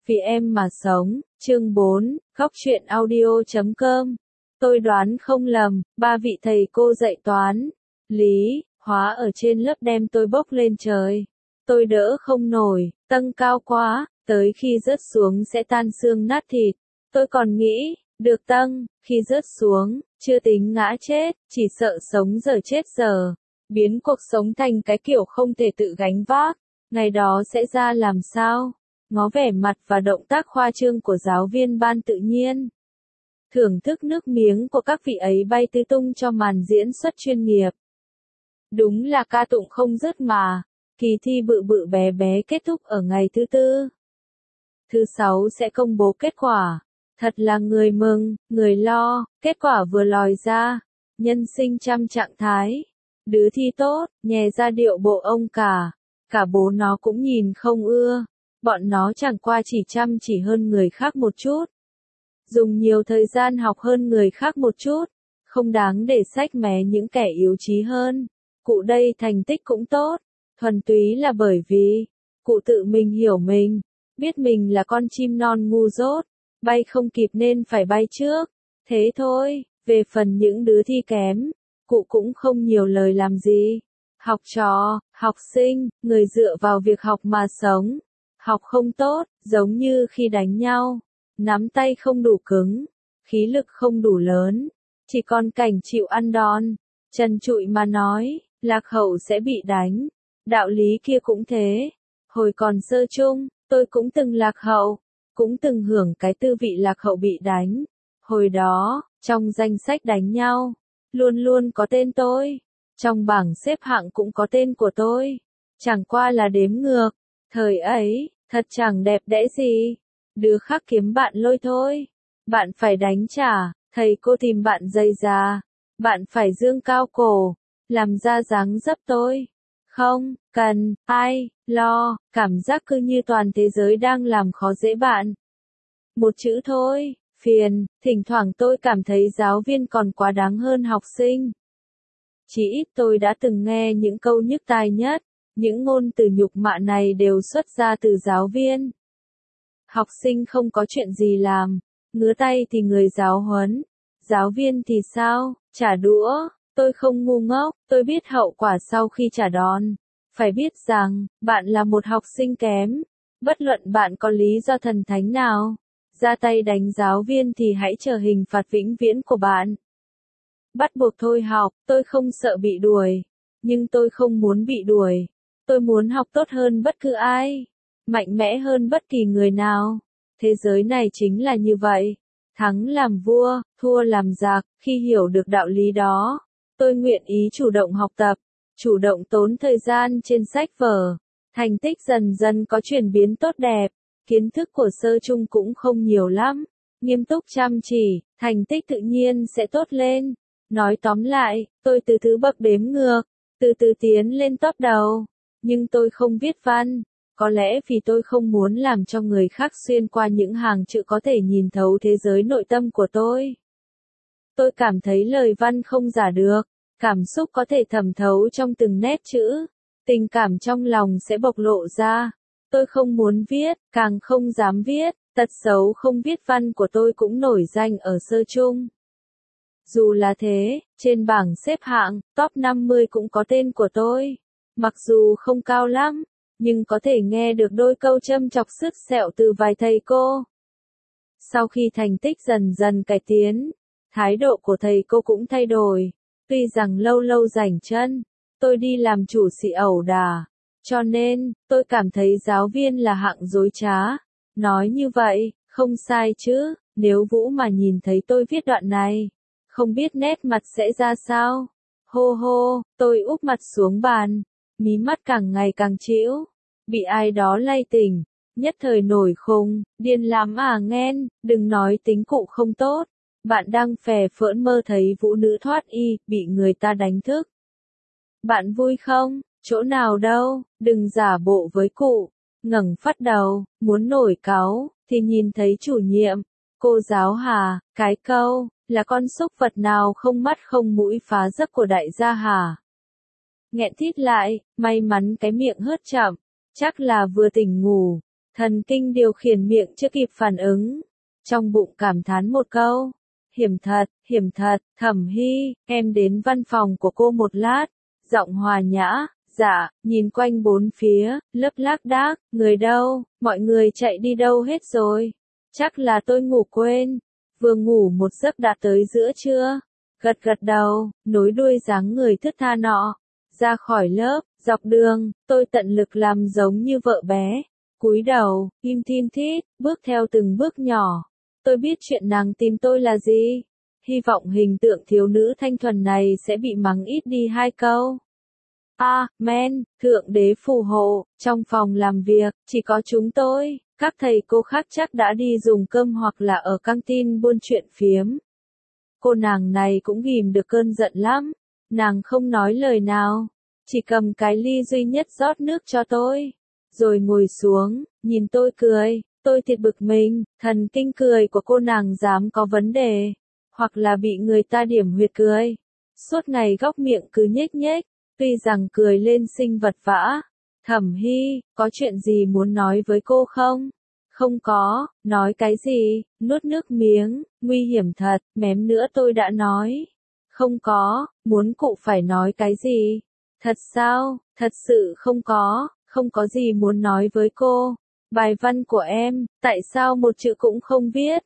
Vì em mà sống, chương 4, góc truyện audio.com. Tôi đoán không lầm, ba vị thầy cô dạy toán, lý, hóa ở trên lớp đem tôi bốc lên trời. Tôi đỡ không nổi, tâng cao quá, tới khi rớt xuống sẽ tan xương nát thịt. Tôi còn nghĩ, được tâng, khi rớt xuống, chưa tính ngã chết, chỉ sợ sống giờ chết giờ. Biến cuộc sống thành cái kiểu không thể tự gánh vác, ngày đó sẽ ra làm sao? Ngó vẻ mặt và động tác khoa trương của giáo viên ban tự nhiên. Thưởng thức nước miếng của các vị ấy bay tứ tung cho màn diễn xuất chuyên nghiệp. Đúng là ca tụng không dứt mà. Kỳ thi bự bự bé bé kết thúc ở ngày thứ tư. Thứ sáu sẽ công bố kết quả. Thật là người mừng, người lo, kết quả vừa lòi ra. Nhân sinh trăm trạng thái. Đứa thi tốt, nhè ra điệu bộ ông cả. Cả bố nó cũng nhìn không ưa. Bọn nó chẳng qua chỉ chăm chỉ hơn người khác một chút. Dùng nhiều thời gian học hơn người khác một chút. Không đáng để sách mé những kẻ yếu trí hơn. Cụ đây thành tích cũng tốt. Thuần túy là bởi vì cụ tự mình hiểu mình. Biết mình là con chim non ngu dốt. Bay không kịp nên phải bay trước. Thế thôi, về phần những đứa thi kém. Cụ cũng không nhiều lời làm gì. Học trò, học sinh, người dựa vào việc học mà sống. Học không tốt, giống như khi đánh nhau. Nắm tay không đủ cứng, khí lực không đủ lớn, chỉ còn cảnh chịu ăn đòn. Trần trụi mà nói, lạc hậu sẽ bị đánh. Đạo lý kia cũng thế. Hồi còn sơ chung, tôi cũng từng lạc hậu, cũng từng hưởng cái tư vị lạc hậu bị đánh. Hồi đó, trong danh sách đánh nhau, luôn luôn có tên tôi. Trong bảng xếp hạng cũng có tên của tôi. Chẳng qua là đếm ngược. Thời ấy, thật chẳng đẹp đẽ gì. Đứa khác kiếm bạn lôi thôi. Bạn phải đánh trả, thầy cô tìm bạn dây già. Bạn phải dương cao cổ, làm ra dáng dấp tôi. Không, cần, ai, lo, cảm giác cứ như toàn thế giới đang làm khó dễ bạn. Một chữ thôi, phiền, thỉnh thoảng tôi cảm thấy giáo viên còn quá đáng hơn học sinh. Chỉ ít tôi đã từng nghe những câu nhức tai nhất, những ngôn từ nhục mạ này đều xuất ra từ giáo viên. Học sinh không có chuyện gì làm, ngứa tay thì người giáo huấn, giáo viên thì sao, trả đũa, tôi không ngu ngốc, tôi biết hậu quả sau khi trả đòn. Phải biết rằng, bạn là một học sinh kém, bất luận bạn có lý do thần thánh nào, ra tay đánh giáo viên thì hãy chờ hình phạt vĩnh viễn của bạn. Bắt buộc thôi học, tôi không sợ bị đuổi, nhưng tôi không muốn bị đuổi. Tôi muốn học tốt hơn bất cứ ai, mạnh mẽ hơn bất kỳ người nào. Thế giới này chính là như vậy. Thắng làm vua, thua làm giặc. Khi hiểu được đạo lý đó, tôi nguyện ý chủ động học tập, chủ động tốn thời gian trên sách vở. Thành tích dần dần có chuyển biến tốt đẹp. Kiến thức của sơ chung cũng không nhiều lắm. Nghiêm túc chăm chỉ, thành tích tự nhiên sẽ tốt lên. Nói tóm lại, tôi từ thứ bậc đếm ngược, từ từ tiến lên top đầu. Nhưng tôi không viết văn. Có lẽ vì tôi không muốn làm cho người khác xuyên qua những hàng chữ có thể nhìn thấu thế giới nội tâm của tôi. Tôi cảm thấy lời văn không giả được, cảm xúc có thể thẩm thấu trong từng nét chữ, tình cảm trong lòng sẽ bộc lộ ra. Tôi không muốn viết, càng không dám viết, tật xấu không viết văn của tôi cũng nổi danh ở sơ chung. Dù là thế, trên bảng xếp hạng, top 50 cũng có tên của tôi. Mặc dù không cao lắm, nhưng có thể nghe được đôi câu châm chọc sứt sẹo từ vài thầy cô. Sau khi thành tích dần dần cải tiến, thái độ của thầy cô cũng thay đổi. Tuy rằng lâu lâu rảnh chân, tôi đi làm chủ sĩ ẩu đả. Cho nên, tôi cảm thấy giáo viên là hạng dối trá. Nói như vậy, không sai chứ, nếu Vũ mà nhìn thấy tôi viết đoạn này, không biết nét mặt sẽ ra sao. Hô hô, tôi úp mặt xuống bàn, mí mắt càng ngày càng trĩu. Bị ai đó lay tỉnh, nhất thời nổi khùng, điên lắm à nghen, đừng nói tính cụ không tốt. Bạn đang phè phỡn mơ thấy vũ nữ thoát y, bị người ta đánh thức. Bạn vui không? Chỗ nào đâu, đừng giả bộ với cụ. Ngẩng phát đầu, muốn nổi cáu, thì nhìn thấy chủ nhiệm. Cô giáo hả, cái câu, là con súc vật nào không mắt không mũi phá giấc của đại gia hả? Nghẹn thít lại, may mắn cái miệng hớt chậm. Chắc là vừa tỉnh ngủ, Thần kinh điều khiển miệng chưa kịp phản ứng. Trong bụng cảm thán một câu. Hiểm thật, Thẩm Hy, em đến văn phòng của cô một lát. Giọng hòa nhã, dạ, nhìn quanh bốn phía, lấp lác đác, người đâu, mọi người chạy đi đâu hết rồi. Chắc là tôi ngủ quên. Vừa ngủ một giấc đã tới giữa trưa. Gật gật đầu, nối đuôi dáng người thướt tha nọ. Ra khỏi lớp, dọc đường, tôi tận lực làm giống như vợ bé. Cúi đầu, im thin thít, bước theo từng bước nhỏ. Tôi biết chuyện nàng tìm tôi là gì. Hy vọng hình tượng thiếu nữ thanh thuần này sẽ bị mắng ít đi 2 câu. Amen, Thượng Đế phù hộ, trong phòng làm việc, chỉ có chúng tôi, các thầy cô khác chắc đã đi dùng cơm hoặc là ở căng tin buôn chuyện phiếm. Cô nàng này cũng ghìm được cơn giận lắm, nàng không nói lời nào, chỉ cầm cái ly duy nhất rót nước cho tôi, rồi ngồi xuống, nhìn tôi cười, tôi thiệt bực mình, thần kinh cười của cô nàng dám có vấn đề, hoặc là bị người ta điểm huyệt cười, suốt ngày góc miệng cứ nhếch nhếch. Tuy rằng cười lên sinh vật vã. Thẩm Hy, có chuyện gì muốn nói với cô không? Không có, nói cái gì, nuốt nước miếng, nguy hiểm thật, mém nữa tôi đã nói. Không có, muốn cụ phải nói cái gì? Thật sao, thật sự không có gì muốn nói với cô. Bài văn của em, tại sao một chữ cũng không viết?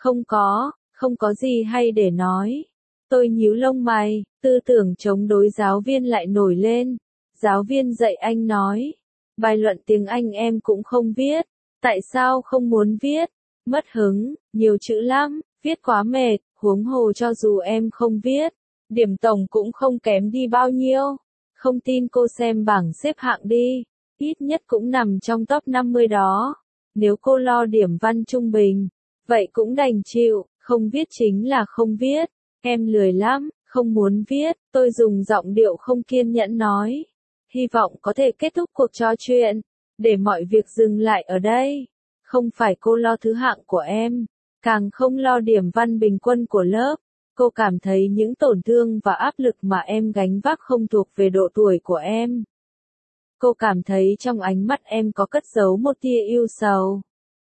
Không có gì hay để nói. Tôi nhíu lông mày, tư tưởng chống đối giáo viên lại nổi lên. Giáo viên dạy anh nói, bài luận tiếng Anh em cũng không viết, tại sao không muốn viết? Mất hứng, nhiều chữ lắm, viết quá mệt, huống hồ cho dù em không viết, điểm tổng cũng không kém đi bao nhiêu. Không tin cô xem bảng xếp hạng đi, ít nhất cũng nằm trong top 50 đó. Nếu cô lo điểm văn trung bình, vậy cũng đành chịu, không viết chính là không viết. Em lười lắm, không muốn viết, tôi dùng giọng điệu không kiên nhẫn nói. Hy vọng có thể kết thúc cuộc trò chuyện, để mọi việc dừng lại ở đây. Không phải cô lo thứ hạng của em, càng không lo điểm văn bình quân của lớp. Cô cảm thấy những tổn thương và áp lực mà em gánh vác không thuộc về độ tuổi của em. Cô cảm thấy trong ánh mắt em có cất giấu một tia yêu sầu.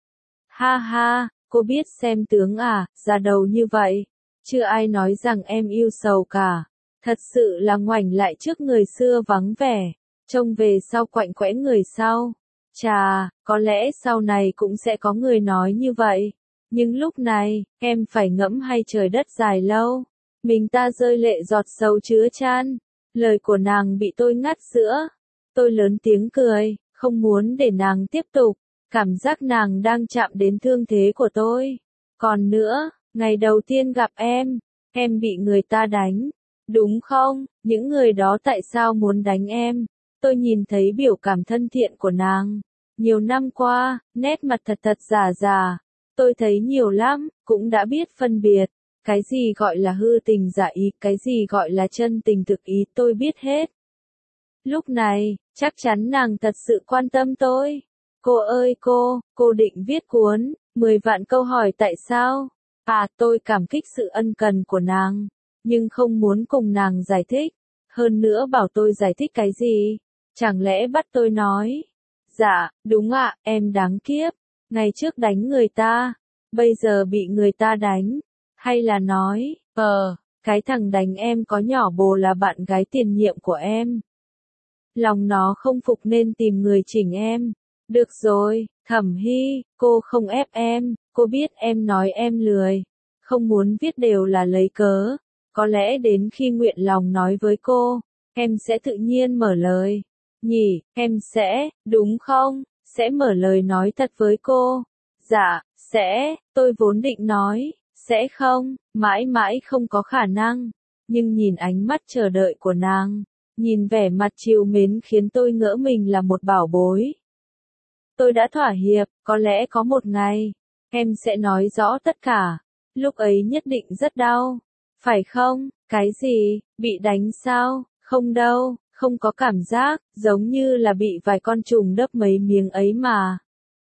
Ha ha, cô biết xem tướng à, ra đầu như vậy. Chưa ai nói rằng em yêu sầu cả. Thật sự là ngoảnh lại trước người xưa vắng vẻ, trông về sau quạnh quẽ người sau. Chà, có lẽ sau này cũng sẽ có người nói như vậy. Nhưng lúc này, em phải ngẫm hay trời đất dài lâu. Mình ta rơi lệ giọt sầu chứa chan. Lời của nàng bị tôi ngắt giữa. Tôi lớn tiếng cười, không muốn để nàng tiếp tục. Cảm giác nàng đang chạm đến thương thế của tôi. Còn nữa, ngày đầu tiên gặp em bị người ta đánh. Đúng không? Những người đó tại sao muốn đánh em? Tôi nhìn thấy biểu cảm thân thiện của nàng. Nhiều năm qua, nét mặt thật giả. Tôi thấy nhiều lắm, cũng đã biết phân biệt. Cái gì gọi là hư tình giả ý, cái gì gọi là chân tình thực ý, tôi biết hết. Lúc này, chắc chắn nàng thật sự quan tâm tôi. Cô ơi cô định viết cuốn, 10 vạn câu hỏi tại sao? Tôi cảm kích sự ân cần của nàng, nhưng không muốn cùng nàng giải thích. Hơn nữa bảo tôi giải thích cái gì? Chẳng lẽ bắt tôi nói? Dạ, đúng ạ, em đáng kiếp. Ngày trước đánh người ta, bây giờ bị người ta đánh. Hay là nói, cái thằng đánh em có nhỏ bồ là bạn gái tiền nhiệm của em. Lòng nó không phục nên tìm người chỉnh em. Được rồi, Thẩm Hy, cô không ép em, cô biết em nói em lười. Không muốn viết đều là lấy cớ. Có lẽ đến khi nguyện lòng nói với cô, em sẽ tự nhiên mở lời. Nhỉ, em sẽ, đúng không? Sẽ mở lời nói thật với cô. Dạ, sẽ, tôi vốn định nói, sẽ không, mãi mãi không có khả năng. Nhưng nhìn ánh mắt chờ đợi của nàng, nhìn vẻ mặt trìu mến khiến tôi ngỡ mình là một bảo bối. Tôi đã thỏa hiệp, có lẽ có một ngày, em sẽ nói rõ tất cả. Lúc ấy nhất định rất đau. Phải không? Cái gì? Bị đánh sao? Không đâu, không có cảm giác, giống như là bị vài con trùng đớp mấy miếng ấy mà.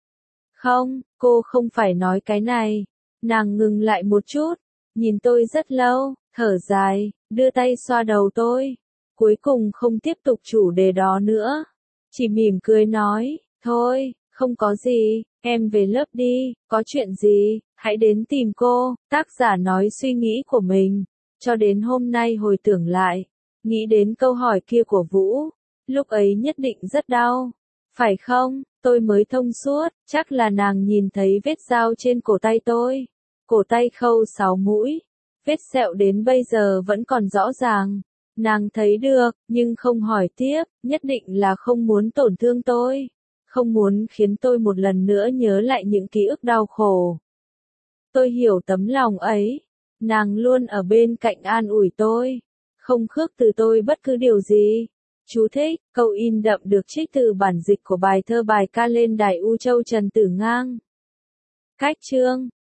Không, cô không phải nói cái này. Nàng ngừng lại một chút, nhìn tôi rất lâu, thở dài, đưa tay xoa đầu tôi. Cuối cùng không tiếp tục chủ đề đó nữa. Chỉ mỉm cười nói, thôi, Không có gì, em về lớp đi, có chuyện gì, hãy đến tìm cô, tác giả nói suy nghĩ của mình. Cho đến hôm nay hồi tưởng lại, nghĩ đến câu hỏi kia của Vũ, lúc ấy nhất định rất đau. Phải không, tôi mới thông suốt, chắc là nàng nhìn thấy vết dao trên cổ tay tôi. Cổ tay khâu 6 mũi, vết sẹo đến bây giờ vẫn còn rõ ràng. Nàng thấy được, nhưng không hỏi tiếp, nhất định là không muốn tổn thương tôi. Không muốn khiến tôi một lần nữa nhớ lại những ký ức đau khổ. Tôi hiểu tấm lòng ấy. Nàng luôn ở bên cạnh an ủi tôi. Không khước từ tôi bất cứ điều gì. Chú thích, câu in đậm được trích từ bản dịch của bài thơ bài ca lên đài U Châu Trần Tử Ngang. Cách chương